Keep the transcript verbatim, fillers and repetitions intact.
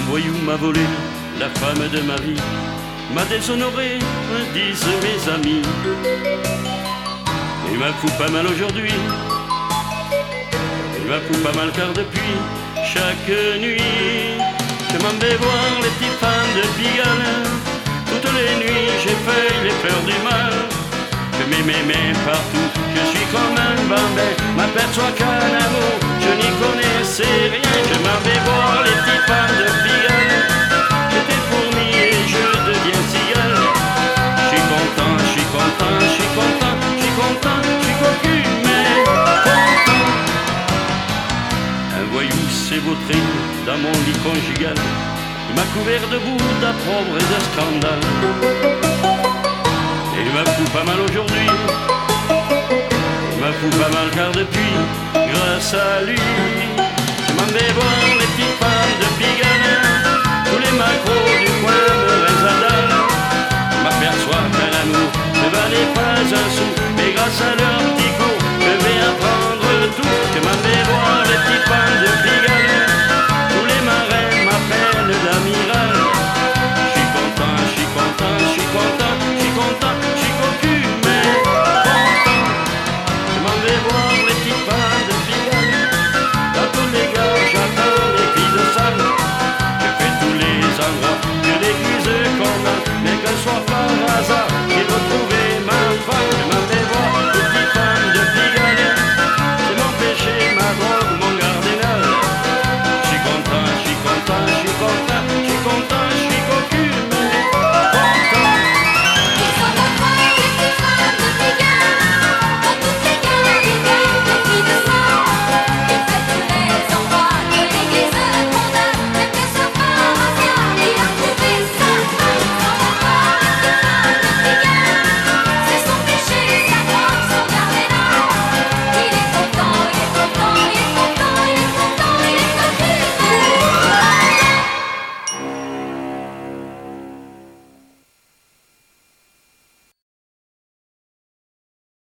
voyou m'a volé la femme de ma vie, m'a déshonoré, me disent mes amis. Il m'a fou pas mal aujourd'hui, il m'a fou pas mal car depuis chaque nuit je m'en vais voir les petites femmes de Pigalle. Toutes les nuits j'ai fait les fleurs du mal. Je mets mes mains partout, je suis comme un bambin, m'aperçois qu'un amour, je n'y connaissais rien. Je m'en vais voir les petites femmes de Pigalle. J'étais fourmi et je deviens cigale. Je suis content, je suis content, je suis content, je suis content, je suis cocu, mais content. Un voyou s'est vautré dans mon lit conjugal. Il m'a couvert de boue, d'opprobre et de scandale. Et il m'a fou pas mal aujourd'hui, il m'a fou pas mal car depuis, grâce à lui, je m'en vais voir les petites femmes de Pigalle. Tous les macros du coin me résadent. Je m'aperçois qu'un amour ne valait pas un sou, mais grâce à leur